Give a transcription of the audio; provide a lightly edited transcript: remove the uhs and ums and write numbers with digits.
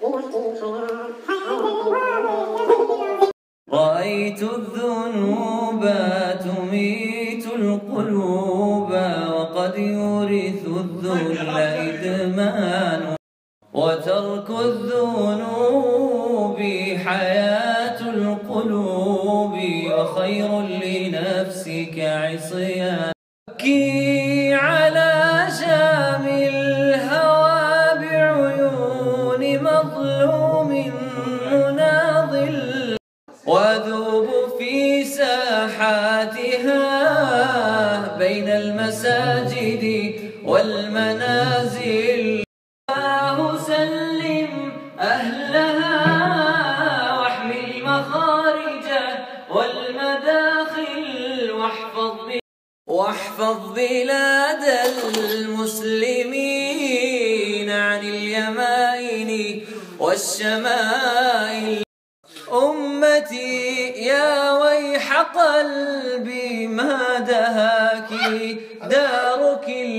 رأيت الذنوب تميت القلوب وقد يورث الذل إدمان، وترك الذنوب حياة القلوب وخير لنفسك عصيان. أبكي على شام الهوى بعيون مظلوم مناضل، وأذوب في ساحاتها بين المساجد والمنازل. سلم أهلها واحمي المخارج والمداخل، واحفظ بلاد المسلمين عن اليمائن والشمائل. أمتي يا ويح قلبي ما دهاك دارك